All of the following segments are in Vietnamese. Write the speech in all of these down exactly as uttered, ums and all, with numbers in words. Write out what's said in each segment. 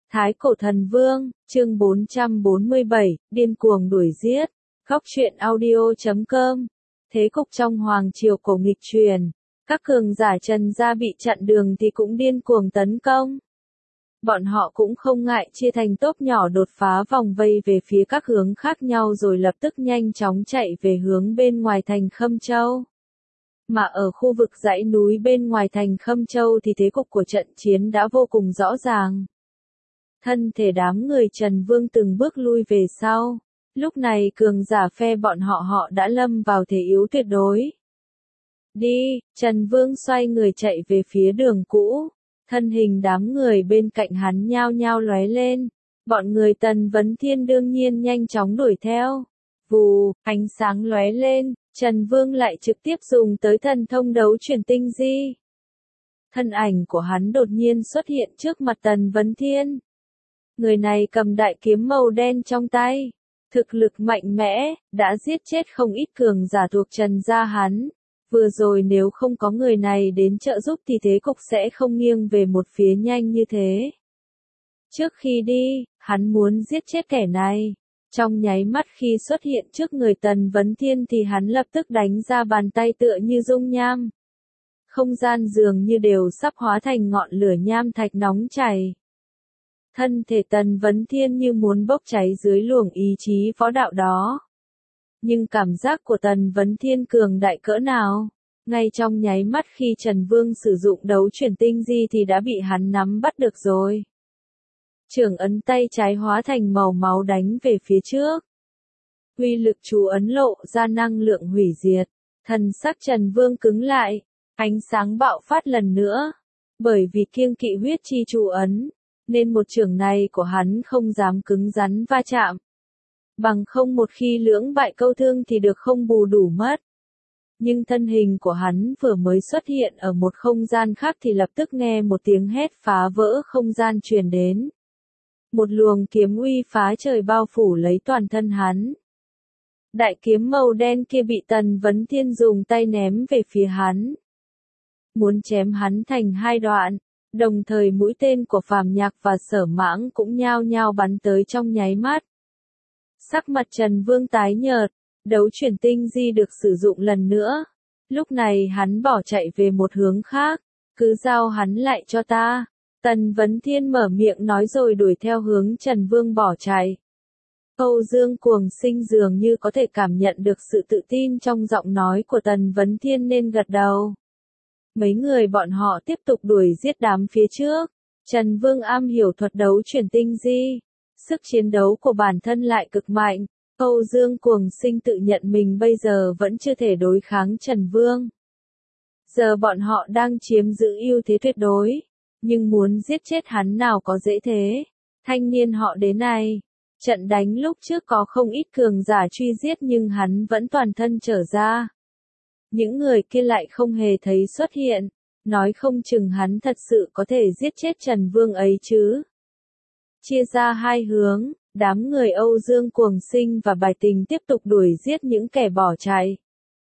Thái Cổ Thần Vương, chương bốn trăm bốn mươi bảy, điên cuồng đuổi giết. Góc truyện audio chấm com. Thế cục trong Hoàng Triều Cổ nghịch truyền. Các cường giả Trần gia bị chặn đường thì cũng điên cuồng tấn công. Bọn họ cũng không ngại chia thành tốp nhỏ đột phá vòng vây về phía các hướng khác nhau rồi lập tức nhanh chóng chạy về hướng bên ngoài thành Khâm Châu. Mà ở khu vực dãy núi bên ngoài thành Khâm Châu thì thế cục của trận chiến đã vô cùng rõ ràng. Thân thể đám người Trần Vương từng bước lui về sau. Lúc này cường giả phe bọn họ họ đã lâm vào thế yếu tuyệt đối. Đi, Trần Vương xoay người chạy về phía đường cũ. Thân hình đám người bên cạnh hắn nhao nhao lóe lên. Bọn người Tần Vấn Thiên đương nhiên nhanh chóng đuổi theo. Vù, ánh sáng lóe lên, Trần Vương lại trực tiếp dùng tới thần thông đấu chuyển tinh di. Thân ảnh của hắn đột nhiên xuất hiện trước mặt Tần Vấn Thiên. Người này cầm đại kiếm màu đen trong tay. Thực lực mạnh mẽ, đã giết chết không ít cường giả thuộc Trần gia hắn. Vừa rồi nếu không có người này đến trợ giúp thì thế cục sẽ không nghiêng về một phía nhanh như thế. Trước khi đi, hắn muốn giết chết kẻ này. Trong nháy mắt khi xuất hiện trước người Tần Vấn Thiên thì hắn lập tức đánh ra bàn tay tựa như dung nham. Không gian dường như đều sắp hóa thành ngọn lửa nham thạch nóng chảy. Thân thể Tần Vấn Thiên như muốn bốc cháy dưới luồng ý chí võ đạo đó. Nhưng cảm giác của Tần Vấn Thiên cường đại cỡ nào? Ngay trong nháy mắt khi Trần Vương sử dụng đấu chuyển tinh di thì đã bị hắn nắm bắt được rồi. Trường ấn tay trái hóa thành màu máu đánh về phía trước. Uy lực chú ấn lộ ra năng lượng hủy diệt. Thần sắc Trần Vương cứng lại. Ánh sáng bạo phát lần nữa. Bởi vì kiêng kỵ huyết chi chú ấn. Nên một trường này của hắn không dám cứng rắn va chạm. Bằng không một khi lưỡng bại câu thương thì được không bù đủ mất. Nhưng thân hình của hắn vừa mới xuất hiện ở một không gian khác thì lập tức nghe một tiếng hét phá vỡ không gian truyền đến. Một luồng kiếm uy phá trời bao phủ lấy toàn thân hắn. Đại kiếm màu đen kia bị Tần Vấn Thiên dùng tay ném về phía hắn. Muốn chém hắn thành hai đoạn. Đồng thời mũi tên của Phàm Nhạc và Sở Mãng cũng nhao nhao bắn tới trong nháy mắt. Sắc mặt Trần Vương tái nhợt, đấu chuyển tinh di được sử dụng lần nữa. Lúc này hắn bỏ chạy về một hướng khác, cứ giao hắn lại cho ta. Tần Vấn Thiên mở miệng nói rồi đuổi theo hướng Trần Vương bỏ chạy. Âu Dương Cuồng Sinh dường như có thể cảm nhận được sự tự tin trong giọng nói của Tần Vấn Thiên nên gật đầu. Mấy người bọn họ tiếp tục đuổi giết đám phía trước. Trần Vương am hiểu thuật đấu chuyển tinh di. Sức chiến đấu của bản thân lại cực mạnh. Âu Dương Cuồng Sinh tự nhận mình bây giờ vẫn chưa thể đối kháng Trần Vương. Giờ bọn họ đang chiếm giữ ưu thế tuyệt đối. Nhưng muốn giết chết hắn nào có dễ thế. Thanh niên họ đến này. Trận đánh lúc trước có không ít cường giả truy giết nhưng hắn vẫn toàn thân trở ra. Những người kia lại không hề thấy xuất hiện, nói không chừng hắn thật sự có thể giết chết Trần Vương ấy chứ. Chia ra hai hướng, đám người Âu Dương Cuồng Sinh và Bài Tình tiếp tục đuổi giết những kẻ bỏ chạy.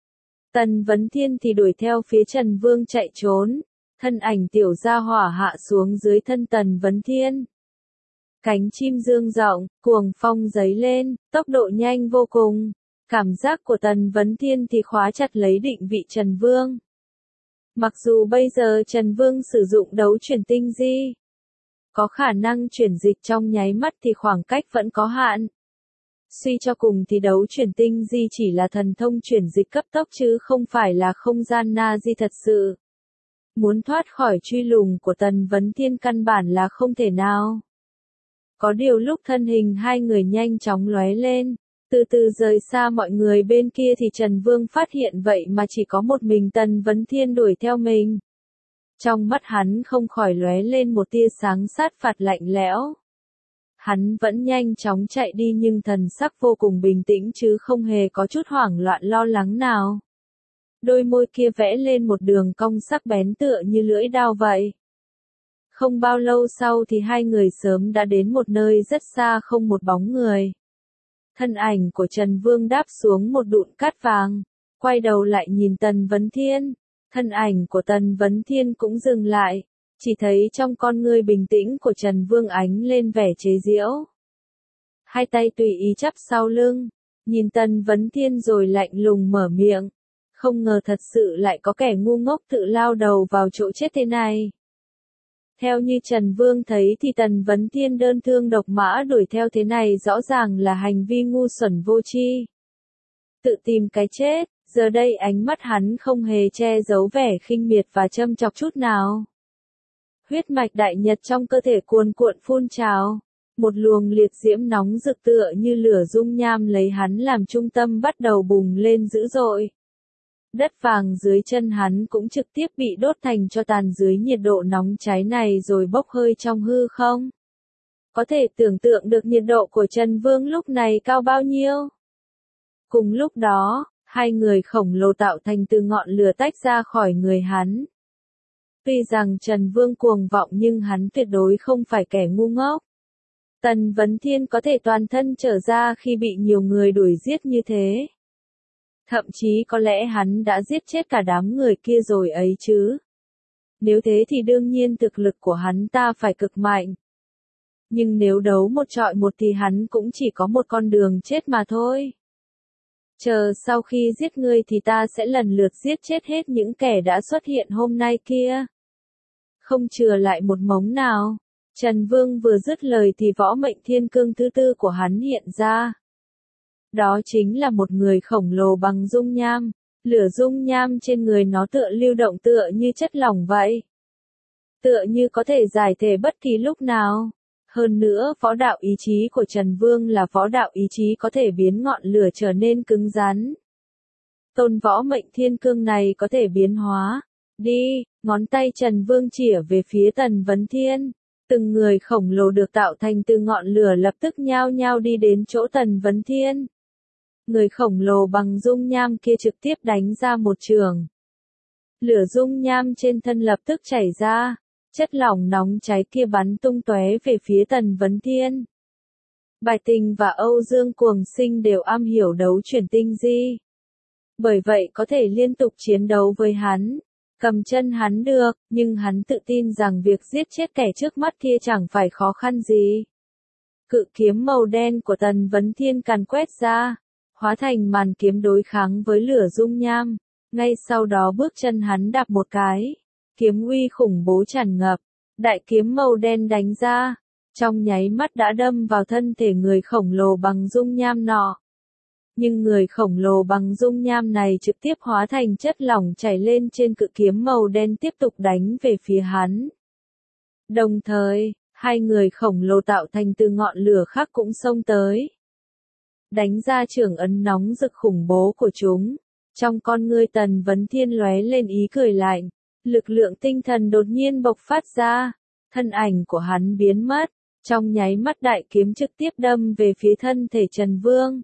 Tần Vấn Thiên thì đuổi theo phía Trần Vương chạy trốn, thân ảnh tiểu gia hỏa hạ xuống dưới thân Tần Vấn Thiên. Cánh chim dương rộng, cuồng phong giấy lên, tốc độ nhanh vô cùng. Cảm giác của Tần Vấn Thiên thì khóa chặt lấy định vị Trần Vương. Mặc dù bây giờ Trần Vương sử dụng đấu chuyển tinh di, có khả năng chuyển dịch trong nháy mắt thì khoảng cách vẫn có hạn. Suy cho cùng thì đấu chuyển tinh di chỉ là thần thông chuyển dịch cấp tốc chứ không phải là không gian na di thật sự. Muốn thoát khỏi truy lùng của Tần Vấn Thiên căn bản là không thể nào. Có điều lúc thân hình hai người nhanh chóng lóe lên. Từ từ rời xa mọi người bên kia thì Trần Vương phát hiện vậy mà chỉ có một mình Tần Vấn Thiên đuổi theo mình. Trong mắt hắn không khỏi lóe lên một tia sáng sát phạt lạnh lẽo. Hắn vẫn nhanh chóng chạy đi nhưng thần sắc vô cùng bình tĩnh chứ không hề có chút hoảng loạn lo lắng nào. Đôi môi kia vẽ lên một đường cong sắc bén tựa như lưỡi dao vậy. Không bao lâu sau thì hai người sớm đã đến một nơi rất xa không một bóng người. Thân ảnh của Trần Vương đáp xuống một đụn cát vàng, quay đầu lại nhìn Tần Vấn Thiên. Thân ảnh của Tần Vấn Thiên cũng dừng lại, Chỉ thấy trong con ngươi bình tĩnh của Trần Vương ánh lên vẻ chế giễu. Hai tay tùy ý chắp sau lưng, nhìn Tần Vấn Thiên rồi lạnh lùng mở miệng. Không ngờ thật sự lại có kẻ ngu ngốc tự lao đầu vào chỗ chết thế này. Theo như Trần Vương thấy thì Tần Vấn Thiên đơn thương độc mã đuổi theo thế này rõ ràng là hành vi ngu xuẩn vô tri. Tự tìm cái chết, giờ đây ánh mắt hắn không hề che giấu vẻ khinh miệt và châm chọc chút nào. Huyết mạch đại nhật trong cơ thể cuồn cuộn phun trào, một luồng liệt diễm nóng rực tựa như lửa dung nham lấy hắn làm trung tâm bắt đầu bùng lên dữ dội. Đất vàng dưới chân hắn cũng trực tiếp bị đốt thành tro tàn dưới nhiệt độ nóng cháy này rồi bốc hơi trong hư không. Có thể tưởng tượng được nhiệt độ của Trần Vương lúc này cao bao nhiêu. Cùng lúc đó, hai người khổng lồ tạo thành từ ngọn lửa tách ra khỏi người hắn. Tuy rằng Trần Vương cuồng vọng nhưng hắn tuyệt đối không phải kẻ ngu ngốc. Tần Vấn Thiên có thể toàn thân trở ra khi bị nhiều người đuổi giết như thế. Thậm chí có lẽ hắn đã giết chết cả đám người kia rồi ấy chứ. Nếu thế thì đương nhiên thực lực của hắn ta phải cực mạnh. Nhưng nếu đấu một trọi một thì hắn cũng chỉ có một con đường chết mà thôi. Chờ sau khi giết ngươi thì ta sẽ lần lượt giết chết hết những kẻ đã xuất hiện hôm nay kia. Không chừa lại một mống nào. Trần Vương vừa dứt lời thì võ mệnh thiên cương thứ tư của hắn hiện ra. Đó chính là một người khổng lồ bằng dung nham, lửa dung nham trên người nó tựa lưu động tựa như chất lỏng vậy. Tựa như có thể giải thể bất kỳ lúc nào. Hơn nữa võ đạo ý chí của Trần Vương là võ đạo ý chí có thể biến ngọn lửa trở nên cứng rắn. Tôn võ mệnh thiên cương này có thể biến hóa. Đi, ngón tay Trần Vương chĩa về phía Tần Vấn Thiên. Từng người khổng lồ được tạo thành từ ngọn lửa lập tức nhao nhao đi đến chỗ Tần Vấn Thiên. Người khổng lồ bằng dung nham kia trực tiếp đánh ra một trường. Lửa dung nham trên thân lập tức chảy ra, chất lỏng nóng cháy kia bắn tung tóe về phía Tần Vấn Thiên. Bài Tình và Âu Dương Cuồng Sinh đều am hiểu đấu chuyển tinh di. Bởi vậy có thể liên tục chiến đấu với hắn, cầm chân hắn được, nhưng hắn tự tin rằng việc giết chết kẻ trước mắt kia chẳng phải khó khăn gì. Cự kiếm màu đen của Tần Vấn Thiên càn quét ra, hóa thành màn kiếm đối kháng với lửa dung nham. Ngay sau đó bước chân hắn đạp một cái, kiếm uy khủng bố tràn ngập, đại kiếm màu đen đánh ra, trong nháy mắt đã đâm vào thân thể người khổng lồ bằng dung nham nọ. Nhưng người khổng lồ bằng dung nham này trực tiếp hóa thành chất lỏng chảy lên trên cự kiếm màu đen tiếp tục đánh về phía hắn. Đồng thời, hai người khổng lồ tạo thành từ ngọn lửa khác cũng xông tới. Đánh ra trường ấn nóng rực khủng bố của chúng. Trong con ngươi Tần Vấn Thiên lóe lên ý cười lạnh. Lực lượng tinh thần đột nhiên bộc phát ra. Thân ảnh của hắn biến mất. Trong nháy mắt đại kiếm trực tiếp đâm về phía thân thể Trần Vương.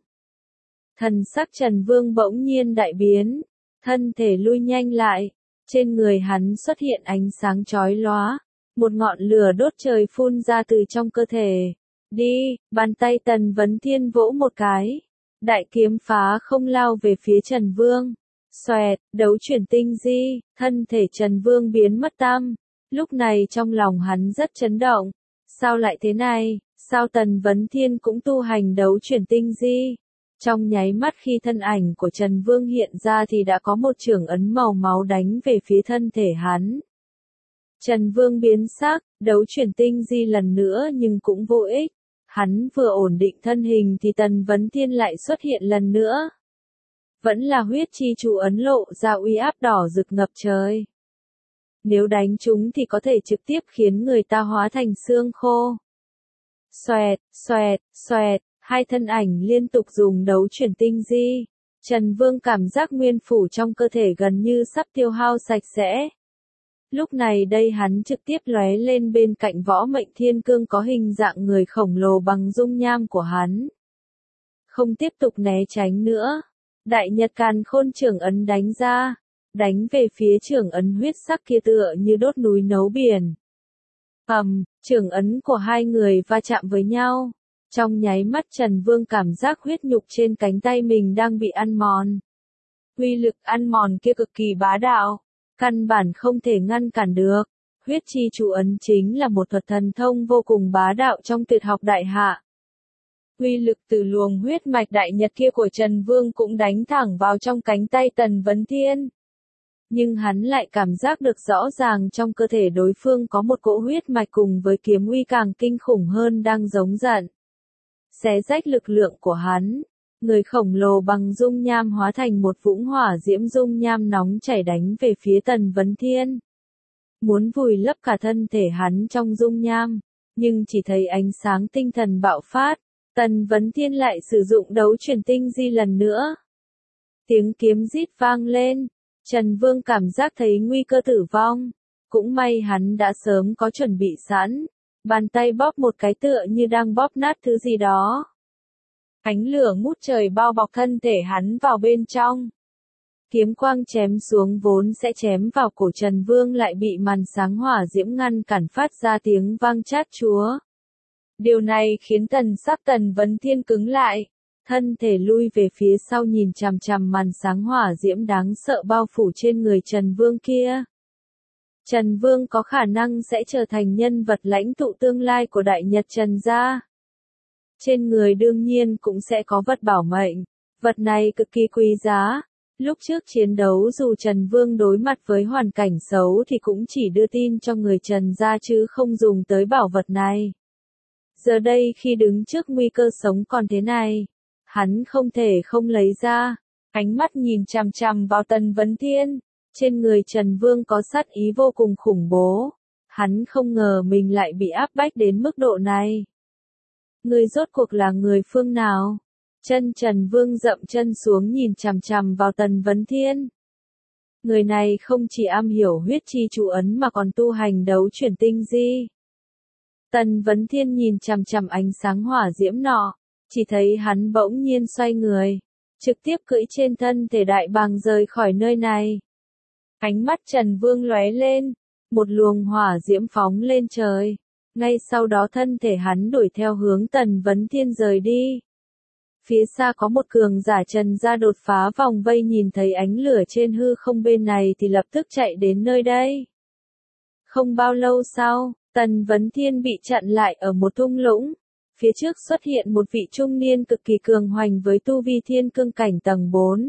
Thần sắc Trần Vương bỗng nhiên đại biến. Thân thể lui nhanh lại. Trên người hắn xuất hiện ánh sáng chói lóa. Một ngọn lửa đốt trời phun ra từ trong cơ thể. Đi, bàn tay Tần Vấn Thiên vỗ một cái. Đại kiếm phá không lao về phía Trần Vương. Xoẹt, đấu chuyển tinh di, thân thể Trần Vương biến mất tăm. Lúc này trong lòng hắn rất chấn động. Sao lại thế này, sao Tần Vấn Thiên cũng tu hành đấu chuyển tinh di? Trong nháy mắt khi thân ảnh của Trần Vương hiện ra thì đã có một chưởng ấn màu máu đánh về phía thân thể hắn. Trần Vương biến sắc, đấu chuyển tinh di lần nữa nhưng cũng vô ích. Hắn vừa ổn định thân hình thì Tần Vấn Thiên lại xuất hiện lần nữa. Vẫn là huyết chi chủ ấn lộ ra uy áp đỏ rực ngập trời. Nếu đánh chúng thì có thể trực tiếp khiến người ta hóa thành xương khô. Xoẹt, xoẹt, xoẹt, hai thân ảnh liên tục dùng đấu chuyển tinh di. Trần Vương cảm giác nguyên phủ trong cơ thể gần như sắp tiêu hao sạch sẽ. Lúc này đây hắn trực tiếp lóe lên bên cạnh võ mệnh thiên cương có hình dạng người khổng lồ bằng dung nham của hắn. Không tiếp tục né tránh nữa. Đại Nhật Càn Khôn chưởng ấn đánh ra. Đánh về phía chưởng ấn huyết sắc kia tựa như đốt núi nấu biển. Ầm, chưởng ấn của hai người va chạm với nhau. Trong nháy mắt Trần Vương cảm giác huyết nhục trên cánh tay mình đang bị ăn mòn. Uy lực ăn mòn kia cực kỳ bá đạo. Căn bản không thể ngăn cản được. Huyết chi chú ấn chính là một thuật thần thông vô cùng bá đạo trong tuyệt học đại hạ. Uy lực từ luồng huyết mạch đại nhật kia của Trần Vương cũng đánh thẳng vào trong cánh tay Tần Vấn Thiên. Nhưng hắn lại cảm giác được rõ ràng trong cơ thể đối phương có một cỗ huyết mạch cùng với kiếm uy càng kinh khủng hơn đang giống giận. Xé rách lực lượng của hắn, người khổng lồ bằng dung nham hóa thành một vũng hỏa diễm dung nham nóng chảy đánh về phía Tần Vấn Thiên. Muốn vùi lấp cả thân thể hắn trong dung nham, nhưng chỉ thấy ánh sáng tinh thần bạo phát, Tần Vấn Thiên lại sử dụng đấu chuyển tinh di lần nữa. Tiếng kiếm rít vang lên, Trần Vương cảm giác thấy nguy cơ tử vong, cũng may hắn đã sớm có chuẩn bị sẵn, bàn tay bóp một cái tựa như đang bóp nát thứ gì đó. Ánh lửa ngút trời bao bọc thân thể hắn vào bên trong. Kiếm quang chém xuống vốn sẽ chém vào cổ Trần Vương lại bị màn sáng hỏa diễm ngăn cản phát ra tiếng vang chát chúa. Điều này khiến thần sắc Tần Vấn Thiên cứng lại, thân thể lui về phía sau nhìn chằm chằm màn sáng hỏa diễm đáng sợ bao phủ trên người Trần Vương kia. Trần Vương có khả năng sẽ trở thành nhân vật lãnh tụ tương lai của Đại Nhật Trần gia. Trên người đương nhiên cũng sẽ có vật bảo mệnh, vật này cực kỳ quý giá. Lúc trước chiến đấu dù Trần Vương đối mặt với hoàn cảnh xấu thì cũng chỉ đưa tin cho người Trần gia chứ không dùng tới bảo vật này. Giờ đây khi đứng trước nguy cơ sống còn thế này, hắn không thể không lấy ra, ánh mắt nhìn chằm chằm vào Tần Vấn Thiên, trên người Trần Vương có sát ý vô cùng khủng bố, hắn không ngờ mình lại bị áp bách đến mức độ này. Người rốt cuộc là người phương nào? Chân Trần Vương dậm chân xuống nhìn chằm chằm vào Tần Vấn Thiên. Người này không chỉ am hiểu huyết chi chú ấn mà còn tu hành đấu chuyển tinh di. Tần Vấn Thiên nhìn chằm chằm ánh sáng hỏa diễm nọ, chỉ thấy hắn bỗng nhiên xoay người, trực tiếp cưỡi trên thân thể Đại Bàng rời khỏi nơi này. Ánh mắt Trần Vương lóe lên, một luồng hỏa diễm phóng lên trời, ngay sau đó thân thể hắn đuổi theo hướng Tần Vấn Thiên rời đi. Phía xa có một cường giả Trần gia đột phá vòng vây nhìn thấy ánh lửa trên hư không bên này thì lập tức chạy đến nơi đây. Không bao lâu sau, Tần Vấn Thiên bị chặn lại ở một thung lũng. Phía trước xuất hiện một vị trung niên cực kỳ cường hoành với tu vi thiên cương cảnh tầng bốn.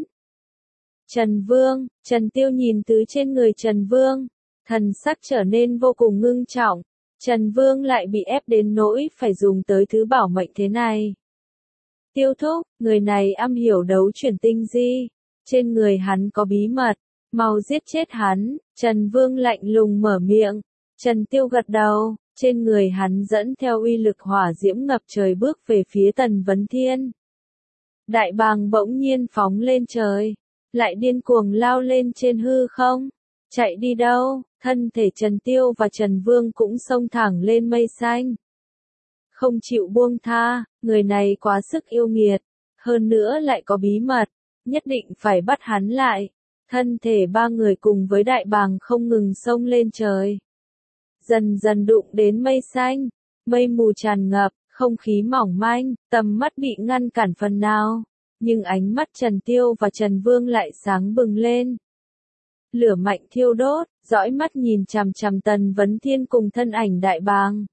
Trần Vương, Trần Tiêu nhìn từ trên người Trần Vương, thần sắc trở nên vô cùng ngưng trọng. Trần Vương lại bị ép đến nỗi phải dùng tới thứ bảo mệnh thế này. Tiêu thúc, người này am hiểu đấu chuyển tinh di, trên người hắn có bí mật, mau giết chết hắn. Trần Vương lạnh lùng mở miệng, Trần Tiêu gật đầu, trên người hắn dẫn theo uy lực hỏa diễm ngập trời bước về phía Tần Vấn Thiên. Đại Bàng bỗng nhiên phóng lên trời, lại điên cuồng lao lên trên hư không, chạy đi đâu, thân thể Trần Tiêu và Trần Vương cũng xông thẳng lên mây xanh. Không chịu buông tha, người này quá sức yêu nghiệt, hơn nữa lại có bí mật, nhất định phải bắt hắn lại. Thân thể ba người cùng với Đại Bàng không ngừng xông lên trời. Dần dần đụng đến mây xanh, mây mù tràn ngập, không khí mỏng manh, tầm mắt bị ngăn cản phần nào, nhưng ánh mắt Trần Tiêu và Trần Vương lại sáng bừng lên. Lửa mạnh thiêu đốt, dõi mắt nhìn chằm chằm Tần Vấn Thiên cùng thân ảnh Đại Bàng.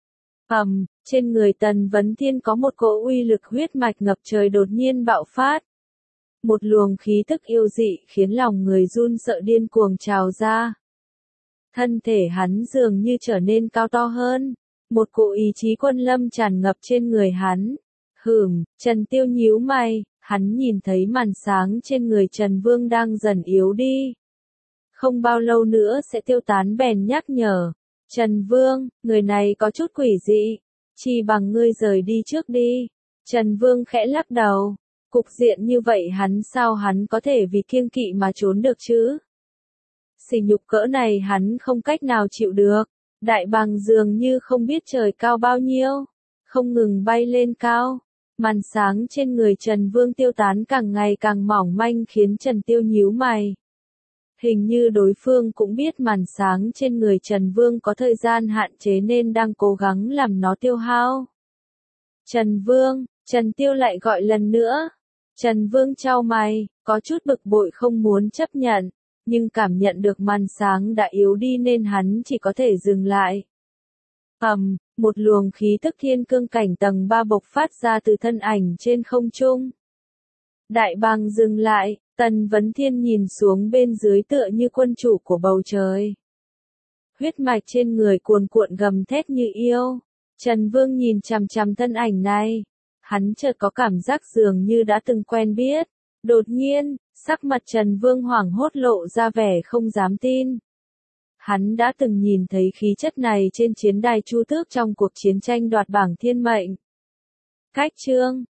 Ầm, trên người Tần Vấn Thiên có một cỗ uy lực huyết mạch ngập trời đột nhiên bạo phát. Một luồng khí tức yêu dị khiến lòng người run sợ điên cuồng trào ra. Thân thể hắn dường như trở nên cao to hơn, một cỗ ý chí quân lâm tràn ngập trên người hắn. Hừm, Trần Tiêu nhíu mày, hắn nhìn thấy màn sáng trên người Trần Vương đang dần yếu đi. Không bao lâu nữa sẽ tiêu tán bèn nhắc nhở. Trần Vương, người này có chút quỷ dị, chỉ bằng ngươi rời đi trước đi. Trần Vương khẽ lắc đầu, cục diện như vậy hắn sao hắn có thể vì kiêng kỵ mà trốn được chứ? Sỉ nhục cỡ này hắn không cách nào chịu được. Đại Bàng dường như không biết trời cao bao nhiêu, không ngừng bay lên cao. Màn sáng trên người Trần Vương tiêu tán càng ngày càng mỏng manh khiến Trần Tiêu nhíu mày. Hình như đối phương cũng biết màn sáng trên người Trần Vương có thời gian hạn chế nên đang cố gắng làm nó tiêu hao. Trần Vương, Trần Tiêu lại gọi lần nữa. Trần Vương chau mày, có chút bực bội không muốn chấp nhận. nhưng cảm nhận được màn sáng đã yếu đi nên hắn chỉ có thể dừng lại. Ầm, một luồng khí tức thiên cương cảnh tầng ba bộc phát ra từ thân ảnh trên không trung. Đại bàng dừng lại, Tần Vấn Thiên nhìn xuống bên dưới tựa như quân chủ của bầu trời. Huyết mạch trên người cuồn cuộn gầm thét như yêu. Trần Vương nhìn chằm chằm thân ảnh này. Hắn chợt có cảm giác dường như đã từng quen biết. Đột nhiên, sắc mặt Trần Vương hoảng hốt lộ ra vẻ không dám tin. Hắn đã từng nhìn thấy khí chất này trên chiến đài Chu Tước trong cuộc chiến tranh đoạt bảng thiên mệnh. Cách chương